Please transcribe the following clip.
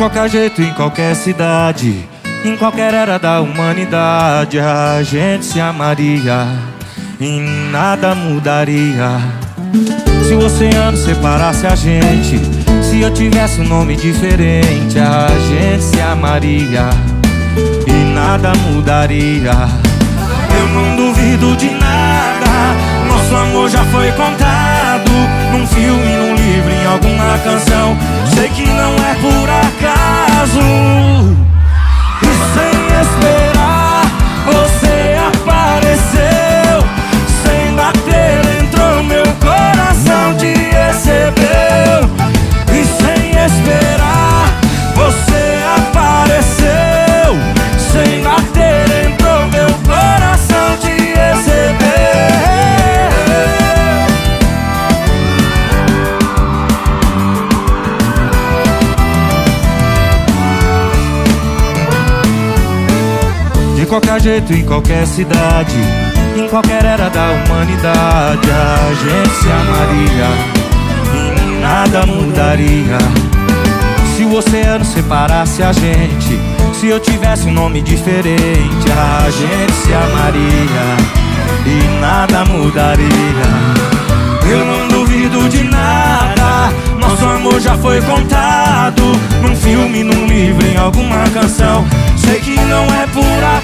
qualquer jeito, em qualquer cidade, em qualquer era da humanidade, a gente se amaria e nada mudaria. Se o oceano separasse a gente, se eu tivesse um nome diferente, a gente se amaria e nada mudaria. Eu não duvido de nada, nosso amor já foi contado num filme, num livro, em alguma canção. Sei que não é por acaso. E sem esperar, você apareceu. Sem bater, entrou meu coração, te recebeu. E sem esperar, você apareceu. Sem bater, entrou meu coração, te recebeu. De qualquer jeito, em qualquer cidade, em qualquer era da humanidade, a gente se amaria e nada mudaria. Se o oceano separasse a gente, se eu tivesse um nome diferente, a gente se amaria e nada mudaria. Eu não duvido de nada, nosso amor já foi contado num filme, num livro, em alguma canção. Sei que não é por acaso.